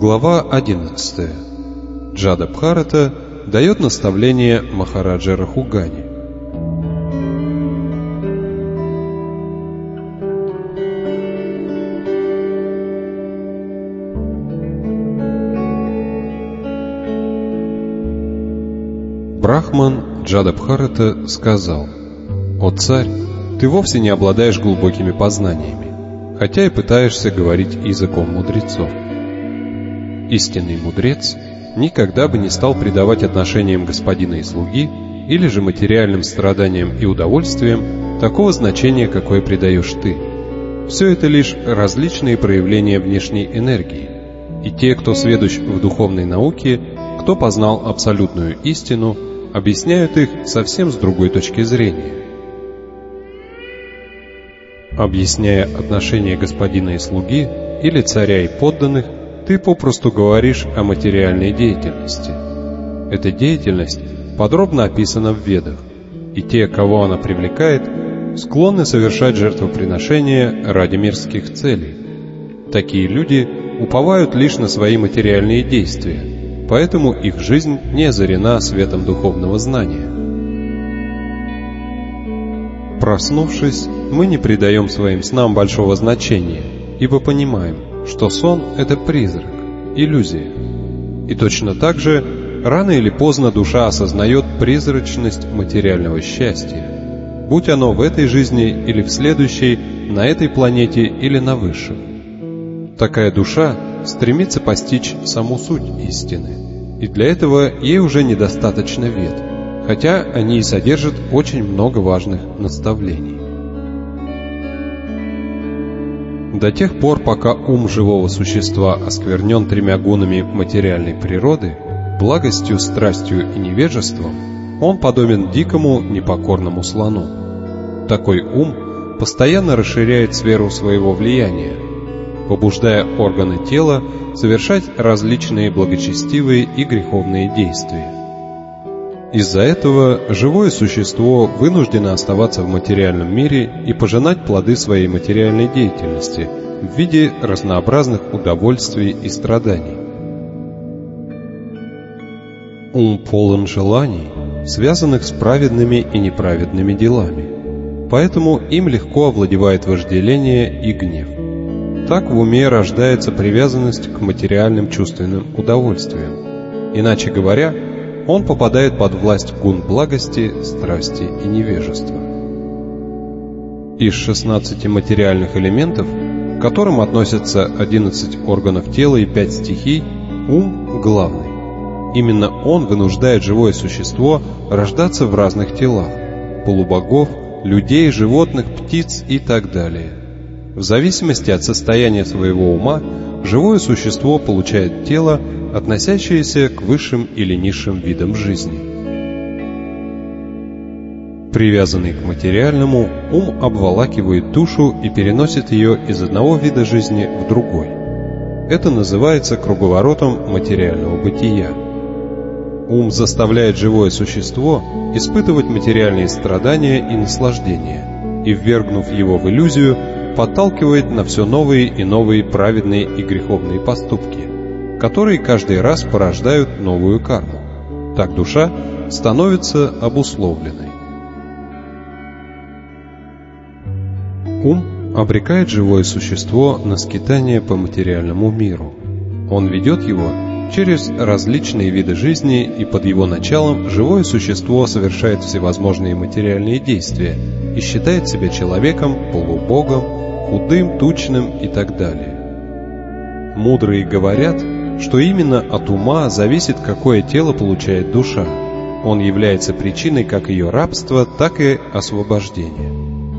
Глава 11. Джада Бхарата дает наставление Махараджа Рахугани. Брахман Джада Бхарата сказал: «О царь, ты вовсе не обладаешь глубокими познаниями, хотя и пытаешься говорить языком мудрецов. Истинный мудрец никогда бы не стал придавать отношениям господина и слуги или же материальным страданиям и удовольствиям такого значения, какое придаешь ты. Все это лишь различные проявления внешней энергии, и те, кто сведущ в духовной науке, кто познал абсолютную истину, объясняют их совсем с другой точки зрения. Объясняя отношения господина и слуги или царя и подданных, ты попросту говоришь о материальной деятельности. Эта деятельность подробно описана в Ведах, и те, кого она привлекает, склонны совершать жертвоприношения ради мирских целей. Такие люди уповают лишь на свои материальные действия, поэтому их жизнь не озарена светом духовного знания. Проснувшись, мы не придаем своим снам большого значения, ибо понимаем, что сон — это призрак, иллюзия. И точно так же, рано или поздно душа осознает призрачность материального счастья, будь оно в этой жизни или в следующей, на этой планете или на высшем. Такая душа стремится постичь саму суть истины, и для этого ей уже недостаточно вед, хотя они и содержат очень много важных наставлений. До тех пор, пока ум живого существа осквернен тремя гунами материальной природы, благостью, страстью и невежеством, он подобен дикому непокорному слону. Такой ум постоянно расширяет сферу своего влияния, побуждая органы тела совершать различные благочестивые и греховные действия. Из-за этого живое существо вынуждено оставаться в материальном мире и пожинать плоды своей материальной деятельности в виде разнообразных удовольствий и страданий. Ум полон желаний, связанных с праведными и неправедными делами, поэтому им легко овладевает вожделение и гнев. Так в уме рождается привязанность к материальным чувственным удовольствиям. Иначе говоря, он попадает под власть гун благости, страсти и невежества. Из 16 материальных элементов, к которым относятся 11 органов тела и 5 стихий, ум главный. Именно он вынуждает живое существо рождаться в разных телах – полубогов, людей, животных, птиц и так далее. В зависимости от состояния своего ума, живое существо получает тело, относящиеся к высшим или низшим видам жизни. Привязанный к материальному, ум обволакивает душу и переносит ее из одного вида жизни в другой. Это называется круговоротом материального бытия. Ум заставляет живое существо испытывать материальные страдания и наслаждения, и, ввергнув его в иллюзию, подталкивает на все новые и новые праведные и греховные поступки, которые каждый раз порождают новую карму. Так душа становится обусловленной. Ум обрекает живое существо на скитание по материальному миру. Он ведет его через различные виды жизни, и под его началом живое существо совершает всевозможные материальные действия и считает себя человеком, полубогом, худым, тучным и так далее. Мудрые говорят, что именно от ума зависит, какое тело получает душа. Он является причиной как ее рабства, так и освобождения.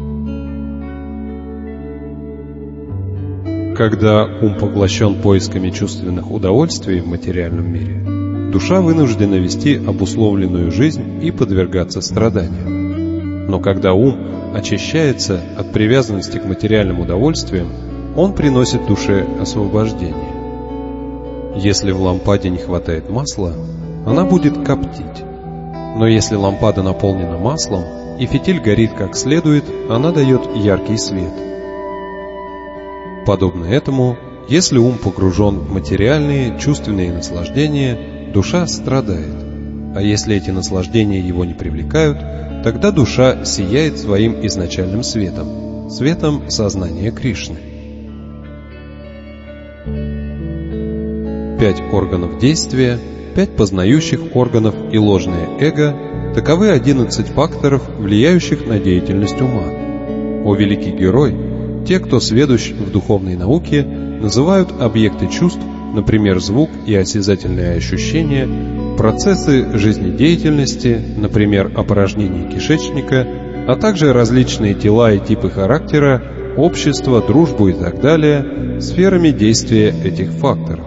Когда ум поглощен поисками чувственных удовольствий в материальном мире, душа вынуждена вести обусловленную жизнь и подвергаться страданиям. Но когда ум очищается от привязанности к материальным удовольствиям, он приносит душе освобождение. Если в лампаде не хватает масла, она будет коптить. Но если лампада наполнена маслом и фитиль горит как следует, она дает яркий свет. Подобно этому, если ум погружен в материальные, чувственные наслаждения, душа страдает. А если эти наслаждения его не привлекают, тогда душа сияет своим изначальным светом, светом сознания Кришны. 5 органов действия, 5 познающих органов и ложное эго – таковы 11 факторов, влияющих на деятельность ума. О великий герой, те, кто сведущ в духовной науке, называют объекты чувств, например, звук и осязательные ощущения, процессы жизнедеятельности, например, опорожнение кишечника, а также различные тела и типы характера, общество, дружбу и так далее, сферами действия этих факторов.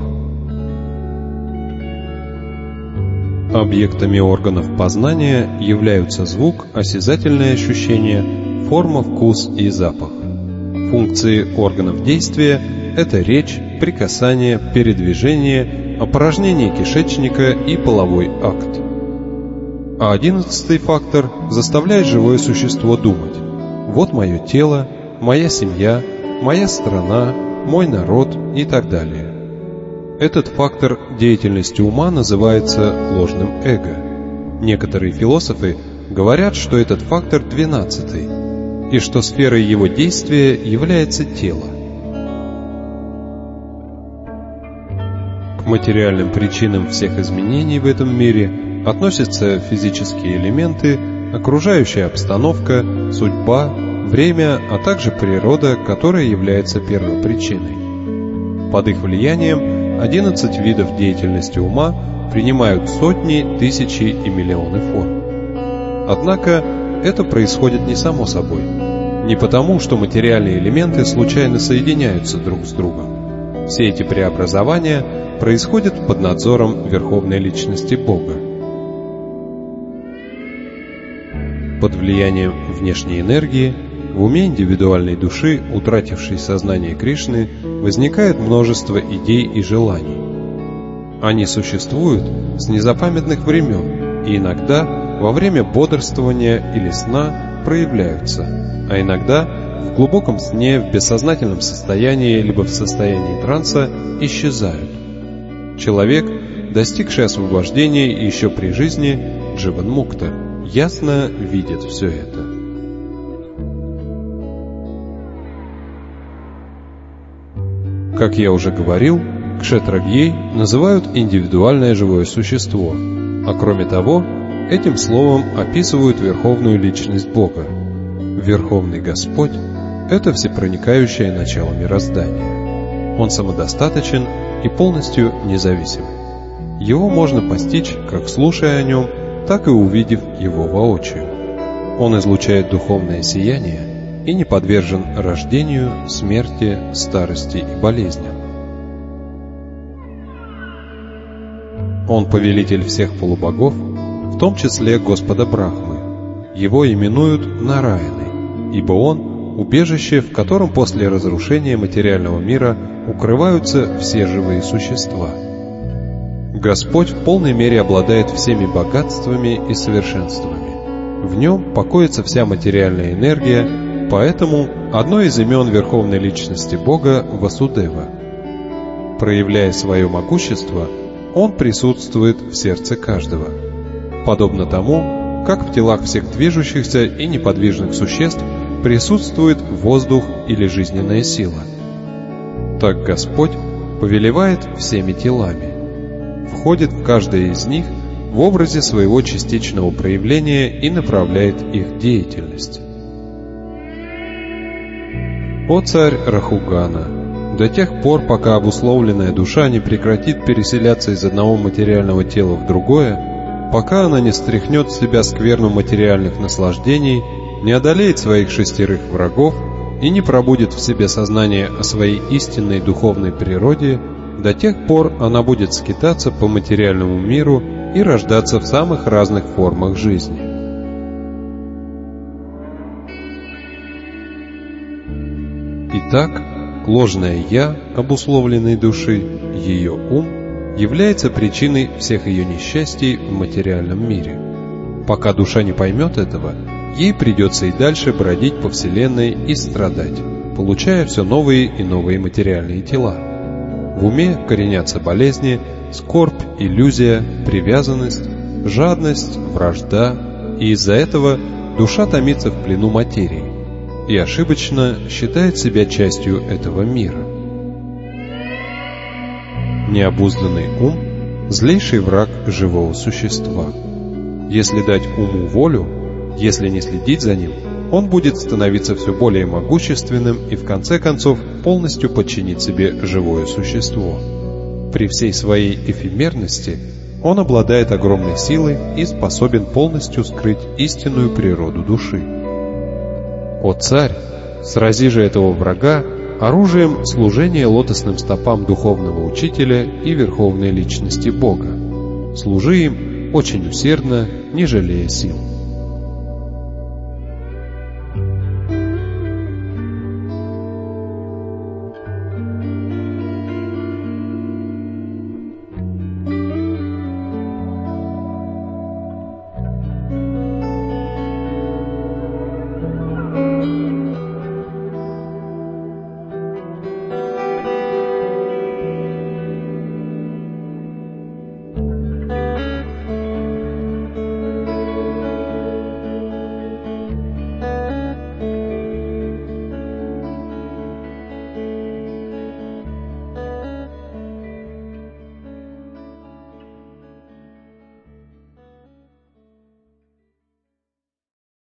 Объектами органов познания являются звук, осязательные ощущения, форма, вкус и запах. Функции органов действия – это речь, прикасание, передвижение, опорожнение кишечника и половой акт. А 11-й фактор заставляет живое существо думать: вот мое тело, моя семья, моя страна, мой народ и так далее. Этот фактор деятельности ума называется ложным эго. Некоторые философы говорят, что этот фактор 12-й, и что сферой его действия является тело. К материальным причинам всех изменений в этом мире относятся физические элементы, окружающая обстановка, судьба, время, а также природа, которая является первопричиной. Под их влиянием 11 видов деятельности ума принимают сотни, тысячи и миллионы форм. Однако это происходит не само собой, не потому, что материальные элементы случайно соединяются друг с другом. Все эти преобразования происходят под надзором Верховной Личности Бога. Под влиянием внешней энергии в уме индивидуальной души, утратившей сознание Кришны, возникает множество идей и желаний. Они существуют с незапамятных времен и иногда во время бодрствования или сна проявляются, а иногда в глубоком сне, в бессознательном состоянии либо в состоянии транса исчезают. Человек, достигший освобождения еще при жизни, Дживан-мукта, ясно видит все это. Как я уже говорил, кшетрагьей называют индивидуальное живое существо, а кроме того, этим словом описывают Верховную Личность Бога. Верховный Господь – это всепроникающее начало мироздания. Он самодостаточен и полностью независим. Его можно постичь, как слушая о нем, так и увидев его воочию. Он излучает духовное сияние и не подвержен рождению, смерти, старости и болезням. Он повелитель всех полубогов, в том числе Господа Брахмы. Его именуют Нараяной, ибо он – убежище, в котором после разрушения материального мира укрываются все живые существа. Господь в полной мере обладает всеми богатствами и совершенствами. В нем покоится вся материальная энергия, поэтому одно из имен Верховной Личности Бога – Васудева. Проявляя свое могущество, Он присутствует в сердце каждого. Подобно тому, как в телах всех движущихся и неподвижных существ присутствует воздух или жизненная сила. Так Господь повелевает всеми телами, входит в каждое из них в образе своего частичного проявления и направляет их деятельность. О царь Рахугана! До тех пор, пока обусловленная душа не прекратит переселяться из одного материального тела в другое, пока она не стряхнет с себя скверну материальных наслаждений, не одолеет своих 6 врагов и не пробудит в себе сознание о своей истинной духовной природе, до тех пор она будет скитаться по материальному миру и рождаться в самых разных формах жизни. Итак, ложное «я» обусловленной души, ее ум, является причиной всех ее несчастий в материальном мире. Пока душа не поймет этого, ей придется и дальше бродить по Вселенной и страдать, получая все новые и новые материальные тела. В уме коренятся болезни, скорбь, иллюзия, привязанность, жадность, вражда, и из-за этого душа томится в плену материи и ошибочно считает себя частью этого мира. Необузданный ум – злейший враг живого существа. Если дать уму волю, если не следить за ним, он будет становиться все более могущественным и в конце концов полностью подчинит себе живое существо. При всей своей эфемерности он обладает огромной силой и способен полностью скрыть истинную природу души. О царь, срази же этого врага оружием служения лотосным стопам духовного учителя и верховной личности Бога. Служи им очень усердно, не жалея сил.